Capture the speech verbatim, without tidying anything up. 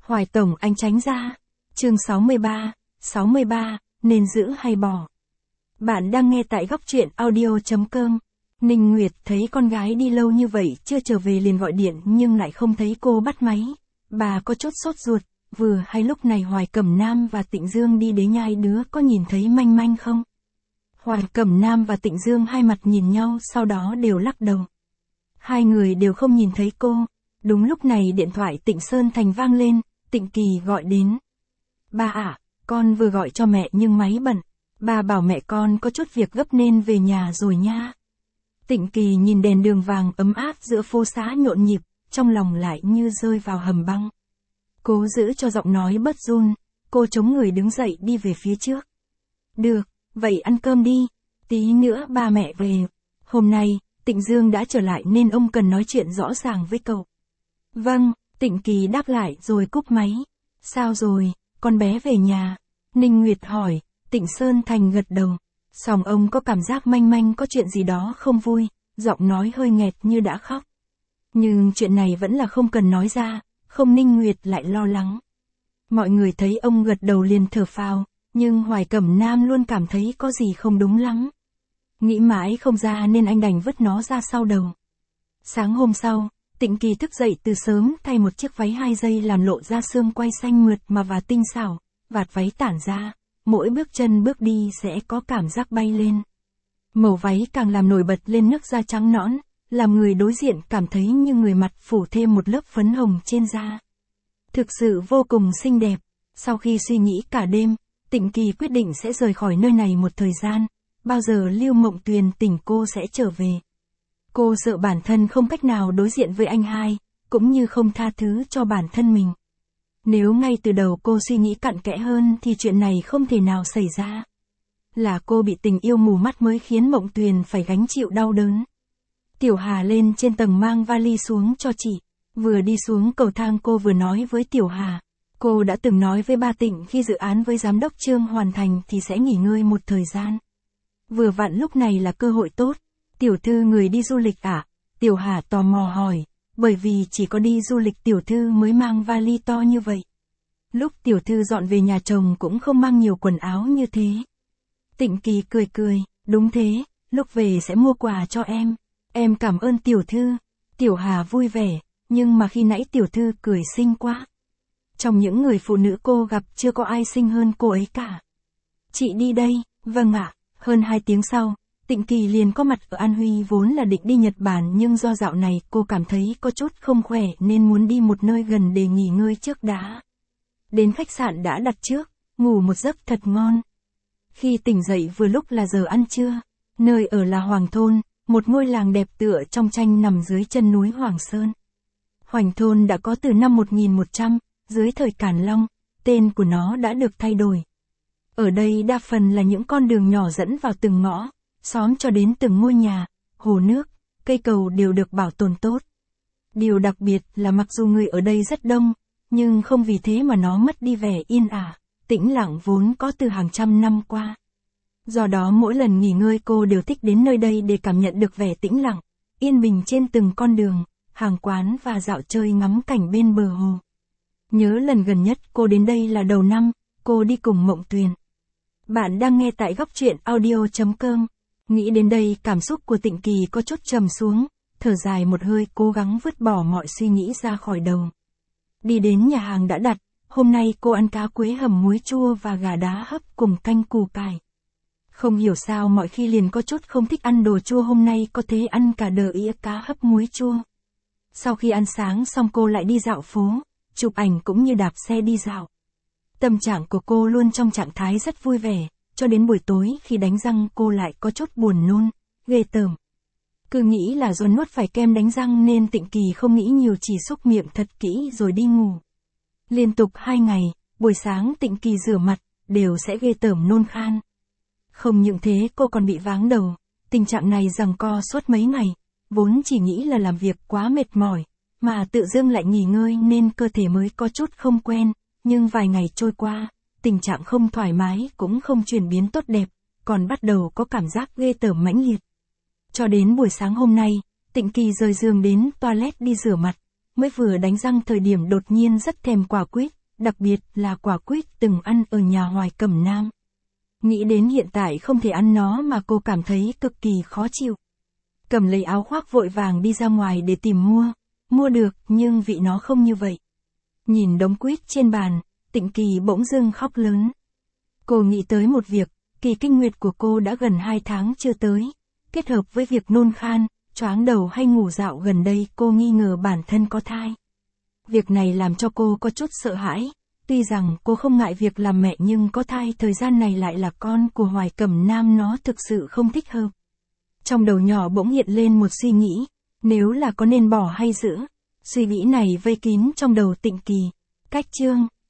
Hoài Tổng anh tránh ra. Chương sáu mươi ba, sáu mươi ba, nên giữ hay bỏ. Bạn đang nghe tại góc truyện audio chấm com. Ninh Nguyệt thấy con gái đi lâu như vậy chưa trở về liền gọi điện nhưng lại không thấy cô bắt máy. Bà có chút sốt ruột, vừa hay lúc này Hoài Cẩm Nam và Tịnh Dương đi đến nhai đứa có nhìn thấy manh manh không? Hoài Cẩm Nam và Tịnh Dương hai mặt nhìn nhau sau đó đều lắc đầu. Hai người đều không nhìn thấy cô. Đúng lúc này điện thoại Tịnh Sơn Thành vang lên, Tịnh Kỳ gọi đến. Ba ạ, con vừa gọi cho mẹ nhưng máy bận. Ba bảo mẹ con có chút việc gấp nên về nhà rồi nha. Tịnh Kỳ nhìn đèn đường vàng ấm áp giữa phố xá nhộn nhịp, trong lòng lại như rơi vào hầm băng. Cố giữ cho giọng nói bớt run, cô chống người đứng dậy đi về phía trước. Được, vậy ăn cơm đi, tí nữa ba mẹ về. Hôm nay, Tịnh Dương đã trở lại nên ông cần nói chuyện rõ ràng với cậu. Vâng, Tịnh Kỳ đáp lại rồi cúp máy. Sao rồi, con bé về nhà? Ninh Nguyệt hỏi, Tịnh Sơn Thành gật đầu. Song ông có cảm giác manh manh có chuyện gì đó không vui, giọng nói hơi nghẹt như đã khóc. Nhưng chuyện này vẫn là không cần nói ra, không Ninh Nguyệt lại lo lắng. Mọi người thấy ông gật đầu liền thở phào, nhưng Hoài Cẩm Nam luôn cảm thấy có gì không đúng lắm. Nghĩ mãi không ra nên anh đành vứt nó ra sau đầu. Sáng hôm sau, Tịnh Kỳ thức dậy từ sớm thay một chiếc váy hai dây làm lộ ra xương quai xanh mượt mà và tinh xảo, vạt váy tản ra, mỗi bước chân bước đi sẽ có cảm giác bay lên. Màu váy càng làm nổi bật lên nước da trắng nõn, làm người đối diện cảm thấy như người mặt phủ thêm một lớp phấn hồng trên da. Thực sự vô cùng xinh đẹp. Sau khi suy nghĩ cả đêm, Tịnh Kỳ quyết định sẽ rời khỏi nơi này một thời gian, bao giờ Lưu Mộng Tuyền tỉnh cô sẽ trở về. Cô sợ bản thân không cách nào đối diện với anh hai, cũng như không tha thứ cho bản thân mình. Nếu ngay từ đầu cô suy nghĩ cặn kẽ hơn thì chuyện này không thể nào xảy ra. Là cô bị tình yêu mù mắt mới khiến Mộng Tuyền phải gánh chịu đau đớn. Tiểu Hà lên trên tầng mang vali xuống cho chị. Vừa đi xuống cầu thang cô vừa nói với Tiểu Hà. Cô đã từng nói với ba Tịnh khi dự án với giám đốc Trương hoàn thành thì sẽ nghỉ ngơi một thời gian. Vừa vặn lúc này là cơ hội tốt. Tiểu thư người đi du lịch à? Tiểu Hà tò mò hỏi, bởi vì chỉ có đi du lịch tiểu thư mới mang vali to như vậy. Lúc tiểu thư dọn về nhà chồng cũng không mang nhiều quần áo như thế. Tịnh Kỳ cười cười, đúng thế, lúc về sẽ mua quà cho em. Em cảm ơn tiểu thư. Tiểu Hà vui vẻ, nhưng mà khi nãy tiểu thư cười xinh quá. Trong những người phụ nữ cô gặp chưa có ai xinh hơn cô ấy cả. Chị đi đây, vâng ạ. Hơn hai tiếng sau, Tịnh Kỳ liền có mặt ở An Huy vốn là định đi Nhật Bản nhưng do dạo này cô cảm thấy có chút không khỏe nên muốn đi một nơi gần để nghỉ ngơi trước đã. Đến khách sạn đã đặt trước, ngủ một giấc thật ngon. Khi tỉnh dậy vừa lúc là giờ ăn trưa, nơi ở là Hoàng Thôn, một ngôi làng đẹp tựa trong tranh nằm dưới chân núi Hoàng Sơn. Hoành Thôn đã có từ năm một nghìn một trăm, dưới thời Càn Long, tên của nó đã được thay đổi. Ở đây đa phần là những con đường nhỏ dẫn vào từng ngõ, xóm cho đến từng ngôi nhà, hồ nước, cây cầu đều được bảo tồn tốt. Điều đặc biệt là mặc dù người ở đây rất đông, nhưng không vì thế mà nó mất đi vẻ yên ả, tĩnh lặng vốn có từ hàng trăm năm qua. Do đó mỗi lần nghỉ ngơi cô đều thích đến nơi đây để cảm nhận được vẻ tĩnh lặng, yên bình trên từng con đường, hàng quán và dạo chơi ngắm cảnh bên bờ hồ. Nhớ lần gần nhất cô đến đây là đầu năm, cô đi cùng Mộng Tuyền. Bạn đang nghe tại góc truyện audio chấm com. Nghĩ đến đây cảm xúc của Tịnh Kỳ có chút trầm xuống, thở dài một hơi cố gắng vứt bỏ mọi suy nghĩ ra khỏi đầu. Đi đến nhà hàng đã đặt, hôm nay cô ăn cá quế hầm muối chua và gà đá hấp cùng canh củ cải. Không hiểu sao mọi khi liền có chút không thích ăn đồ chua hôm nay có thế ăn cả đờ ĩa cá hấp muối chua. Sau khi ăn sáng xong cô lại đi dạo phố, chụp ảnh cũng như đạp xe đi dạo. Tâm trạng của cô luôn trong trạng thái rất vui vẻ, cho đến buổi tối khi đánh răng cô lại có chút buồn nôn, ghê tởm. Cứ nghĩ là do nuốt phải kem đánh răng nên Tịnh Kỳ không nghĩ nhiều chỉ xúc miệng thật kỹ rồi đi ngủ. Liên tục hai ngày, buổi sáng Tịnh Kỳ rửa mặt, đều sẽ ghê tởm nôn khan. Không những thế cô còn bị váng đầu, tình trạng này giằng co suốt mấy ngày, vốn chỉ nghĩ là làm việc quá mệt mỏi, mà tự dưng lại nghỉ ngơi nên cơ thể mới có chút không quen, nhưng vài ngày trôi qua, tình trạng không thoải mái cũng không chuyển biến tốt đẹp, còn bắt đầu có cảm giác ghê tởm mãnh liệt. Cho đến buổi sáng hôm nay, Tịnh Kỳ rời giường đến toilet đi rửa mặt, mới vừa đánh răng thời điểm đột nhiên rất thèm quả quýt, đặc biệt là quả quýt từng ăn ở nhà Hoài Cẩm Nam. Nghĩ đến hiện tại không thể ăn nó mà cô cảm thấy cực kỳ khó chịu. Cầm lấy áo khoác vội vàng đi ra ngoài để tìm mua, mua được nhưng vị nó không như vậy. Nhìn đống quýt trên bàn, Tịnh Kỳ bỗng dưng khóc lớn. Cô nghĩ tới một việc, kỳ kinh nguyệt của cô đã gần hai tháng chưa tới, kết hợp với việc nôn khan, choáng đầu hay ngủ dạo gần đây cô nghi ngờ bản thân có thai. Việc này làm cho cô có chút sợ hãi, tuy rằng cô không ngại việc làm mẹ nhưng có thai thời gian này lại là con của Hoài Cẩm Nam nó thực sự không thích hợp. Trong đầu nhỏ bỗng hiện lên một suy nghĩ, nếu là có nên bỏ hay giữ, suy nghĩ này vây kín trong đầu Tịnh Kỳ. Cách chương